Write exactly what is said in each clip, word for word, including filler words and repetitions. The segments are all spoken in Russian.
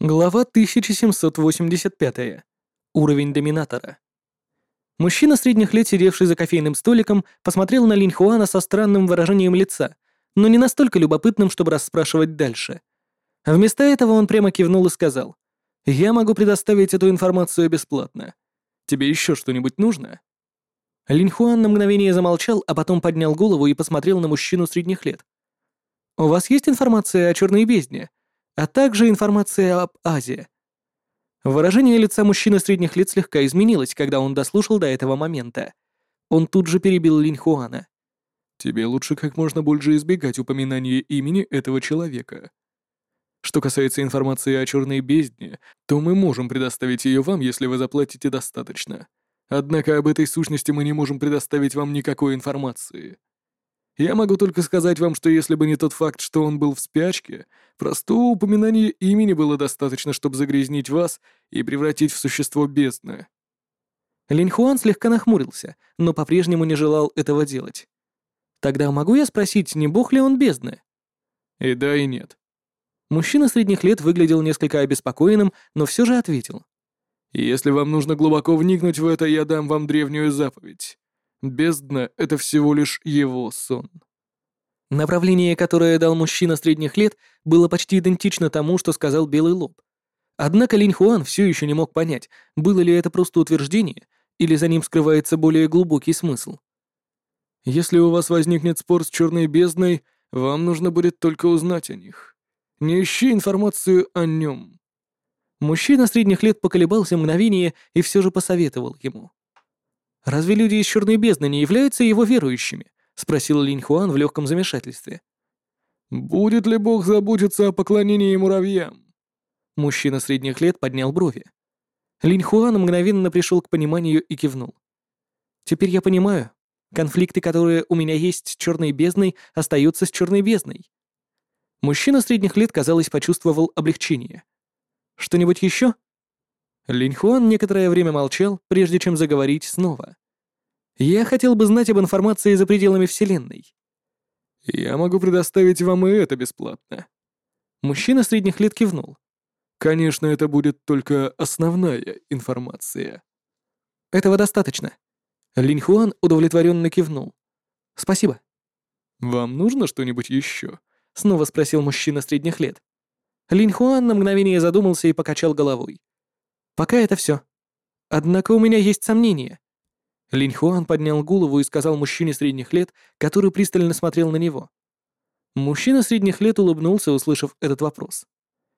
Глава тысяча семьсот восемьдесят пять. Уровень доминатора. Мужчина средних лет, сидевший за кофейным столиком, посмотрел на Линь Хуана со странным выражением лица, но не настолько любопытным, чтобы расспрашивать дальше. А вместо этого он прямо кивнул и сказал: «Я могу предоставить эту информацию бесплатно. Тебе еще что-нибудь нужно?» Линь Хуан на мгновение замолчал, а потом поднял голову и посмотрел на мужчину средних лет. «У вас есть информация о Черной бездне, а также информация об Азии?» Выражение лица мужчины средних лет слегка изменилось, когда он дослушал до этого момента. Он тут же перебил Линь Хуана. Тебе лучше как можно больше избегать упоминания имени этого человека. Что касается информации о Черной бездне, то мы можем предоставить ее вам, если вы заплатите достаточно. Однако об этой сущности мы не можем предоставить вам никакой информации. Я могу только сказать вам, что если бы не тот факт, что он был в спячке, простого упоминания имени было достаточно, чтобы загрязнить вас и превратить в существо бездны. Линь Хуан слегка нахмурился, но по-прежнему не желал этого делать. «Тогда могу я спросить, не бог ли он бездны?» И да, и нет. Мужчина средних лет выглядел несколько обеспокоенным, но все же ответил. Если вам нужно глубоко вникнуть в это, я дам вам древнюю заповедь. Бездна — это всего лишь его сон. Направление, которое дал мужчина средних лет, было почти идентично тому, что сказал Белый Лоб. Однако Линь Хуан все еще не мог понять, было ли это просто утверждение, или за ним скрывается более глубокий смысл. Если у вас возникнет спор с Черной бездной, вам нужно будет только узнать о них. Не ищи информацию о нем. Мужчина средних лет поколебался мгновение и все же посоветовал ему. «Разве люди из Черной бездны не являются его верующими?» — спросил Линь Хуан в легком замешательстве. «Будет ли Бог заботиться о поклонении муравьям?» Мужчина средних лет поднял брови. Линь Хуан мгновенно пришел к пониманию и кивнул. «Теперь я понимаю. Конфликты, которые у меня есть с Черной бездной, остаются с Черной бездной». Мужчина средних лет, казалось, почувствовал облегчение. «Что-нибудь еще?» Линь Хуан некоторое время молчал, прежде чем заговорить снова. «Я хотел бы знать об информации за пределами Вселенной». «Я могу предоставить вам и это бесплатно». Мужчина средних лет кивнул. «Конечно, это будет только основная информация». «Этого достаточно». Линь Хуан удовлетворенно кивнул. «Спасибо». «Вам нужно что-нибудь еще?» — снова спросил мужчина средних лет. Линь Хуан на мгновение задумался и покачал головой. «Пока это все. Однако у меня есть сомнения». Линь Хуан поднял голову и сказал мужчине средних лет, который пристально смотрел на него. Мужчина средних лет улыбнулся, услышав этот вопрос.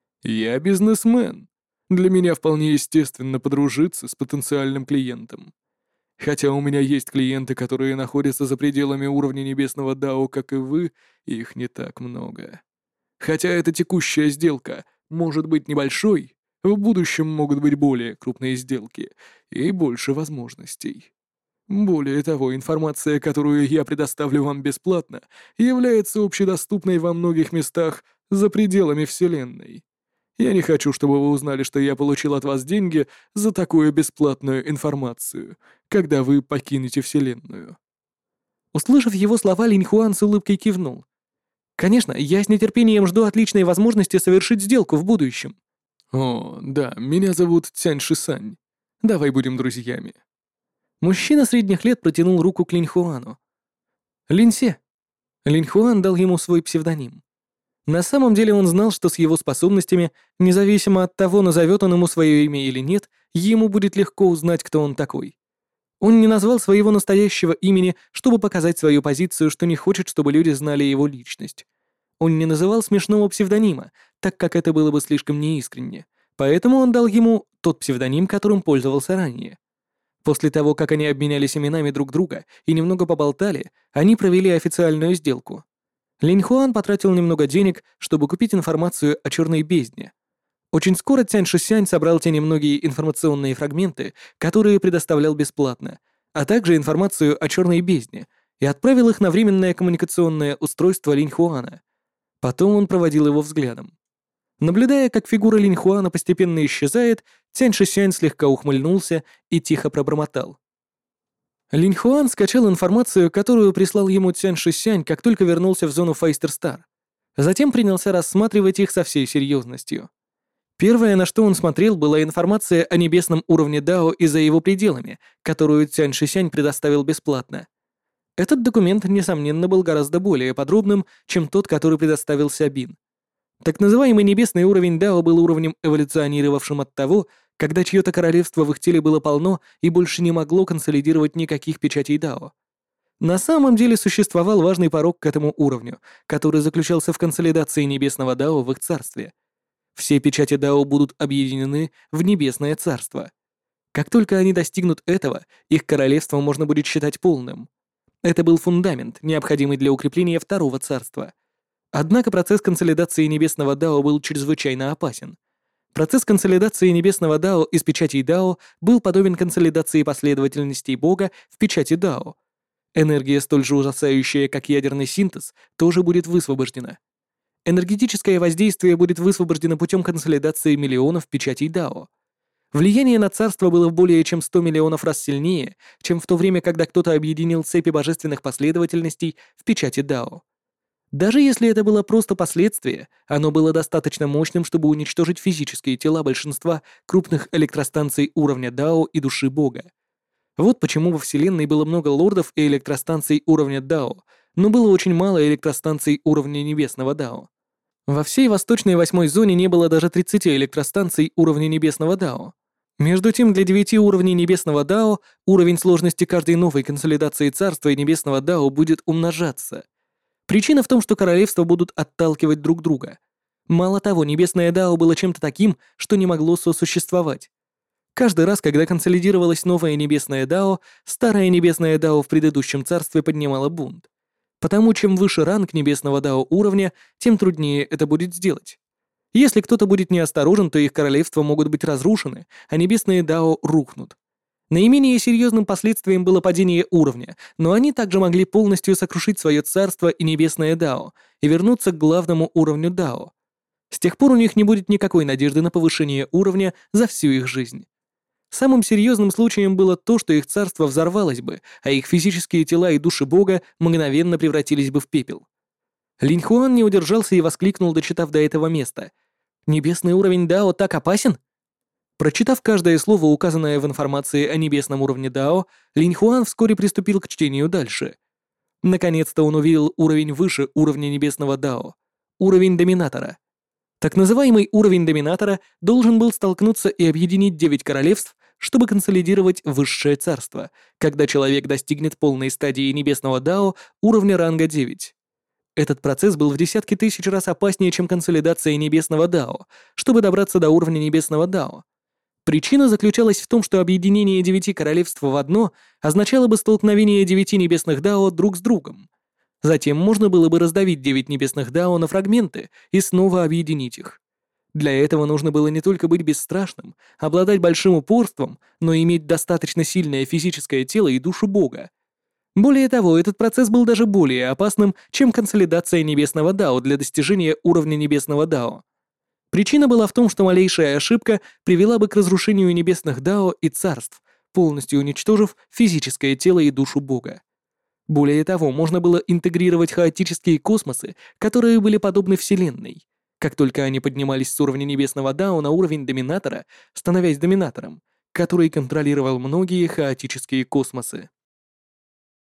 «Я бизнесмен. Для меня вполне естественно подружиться с потенциальным клиентом. Хотя у меня есть клиенты, которые находятся за пределами уровня небесного Дао, как и вы, их не так много. Хотя эта текущая сделка может быть небольшой, в будущем могут быть более крупные сделки и больше возможностей. Более того, информация, которую я предоставлю вам бесплатно, является общедоступной во многих местах за пределами Вселенной. Я не хочу, чтобы вы узнали, что я получил от вас деньги за такую бесплатную информацию, когда вы покинете Вселенную». Услышав его слова, Линь Хуан с улыбкой кивнул. «Конечно, я с нетерпением жду отличной возможности совершить сделку в будущем». «О, да, меня зовут Цянь Шисань. Давай будем друзьями». Мужчина средних лет протянул руку к Линь Хуану. «Линьсе». Линь Хуан дал ему свой псевдоним. На самом деле он знал, что с его способностями, независимо от того, назовет он ему свое имя или нет, ему будет легко узнать, кто он такой. Он не назвал своего настоящего имени, чтобы показать свою позицию, что не хочет, чтобы люди знали его личность. Он не называл смешного псевдонима, так как это было бы слишком неискренне, поэтому он дал ему тот псевдоним, которым пользовался ранее. После того, как они обменялись именами друг друга и немного поболтали, они провели официальную сделку. Линь Хуан потратил немного денег, чтобы купить информацию о Черной бездне. Очень скоро Цянь Шисянь собрал те немногие информационные фрагменты, которые предоставлял бесплатно, а также информацию о Черной бездне, и отправил их на временное коммуникационное устройство Линь Хуана. Потом он проводил его взглядом. Наблюдая, как фигура Линь Хуана постепенно исчезает, Цянь Шисянь слегка ухмыльнулся и тихо пробормотал. Линь Хуан скачал информацию, которую прислал ему Цянь Шисянь, как только вернулся в зону Фейстер Стар. Затем принялся рассматривать их со всей серьезностью. Первое, на что он смотрел, была информация о небесном уровне Дао и за его пределами, которую Цянь Шисянь предоставил бесплатно. Этот документ, несомненно, был гораздо более подробным, чем тот, который предоставил Сябин. Так называемый небесный уровень Дао был уровнем, эволюционировавшим от того, когда чье-то королевство в их теле было полно и больше не могло консолидировать никаких печатей Дао. На самом деле существовал важный порог к этому уровню, который заключался в консолидации небесного Дао в их царстве. Все печати Дао будут объединены в небесное царство. Как только они достигнут этого, их королевство можно будет считать полным. Это был фундамент, необходимый для укрепления второго царства. Однако процесс консолидации небесного Дао был чрезвычайно опасен. Процесс консолидации небесного Дао из печатей Дао был подобен консолидации последовательностей Бога в печати Дао. Энергия, столь же ужасающая, как ядерный синтез, тоже будет высвобождена. Энергетическое воздействие будет высвобождено путем консолидации миллионов печатей Дао. Влияние на царство было в более чем сто миллионов раз сильнее, чем в то время, когда кто-то объединил цепи божественных последовательностей в печати Дао. Даже если это было просто последствие, оно было достаточно мощным, чтобы уничтожить физические тела большинства крупных электростанций уровня Дао и души Бога. Вот почему во Вселенной было много лордов и электростанций уровня Дао, но было очень мало электростанций уровня Небесного Дао. Во всей восточной восьмой зоне не было даже тридцати электростанций уровня Небесного Дао. Между тем, для девяти уровней Небесного Дао уровень сложности каждой новой консолидации Царства и Небесного Дао будет умножаться. Причина в том, что королевства будут отталкивать друг друга. Мало того, Небесное Дао было чем-то таким, что не могло сосуществовать. Каждый раз, когда консолидировалось новое Небесное Дао, старое Небесное Дао в предыдущем царстве поднимало бунт. Потому чем выше ранг Небесного Дао уровня, тем труднее это будет сделать. Если кто-то будет неосторожен, то их королевства могут быть разрушены, а Небесные Дао рухнут. Наименее серьезным последствием было падение уровня, но они также могли полностью сокрушить свое царство и Небесное Дао и вернуться к главному уровню Дао. С тех пор у них не будет никакой надежды на повышение уровня за всю их жизнь. Самым серьезным случаем было то, что их царство взорвалось бы, а их физические тела и души Бога мгновенно превратились бы в пепел. Линь Хуан не удержался и воскликнул, дочитав до этого места. «Небесный уровень Дао так опасен?» Прочитав каждое слово, указанное в информации о небесном уровне Дао, Линь Хуан вскоре приступил к чтению дальше. Наконец-то он увидел уровень выше уровня небесного Дао. Уровень Доминатора. Так называемый уровень Доминатора должен был столкнуться и объединить девять королевств, чтобы консолидировать высшее царство, когда человек достигнет полной стадии небесного Дао уровня ранга девять. Этот процесс был в десятки тысяч раз опаснее, чем консолидация небесного Дао, чтобы добраться до уровня небесного Дао. Причина заключалась в том, что объединение девяти королевств в одно означало бы столкновение девяти небесных Дао друг с другом. Затем можно было бы раздавить девять небесных Дао на фрагменты и снова объединить их. Для этого нужно было не только быть бесстрашным, обладать большим упорством, но и иметь достаточно сильное физическое тело и душу Бога. Более того, этот процесс был даже более опасным, чем консолидация небесного Дао для достижения уровня небесного Дао. Причина была в том, что малейшая ошибка привела бы к разрушению небесных Дао и царств, полностью уничтожив физическое тело и душу Бога. Более того, можно было интегрировать хаотические космосы, которые были подобны Вселенной. Как только они поднимались с уровня небесного Дао на уровень Доминатора, становясь Доминатором, который контролировал многие хаотические космосы.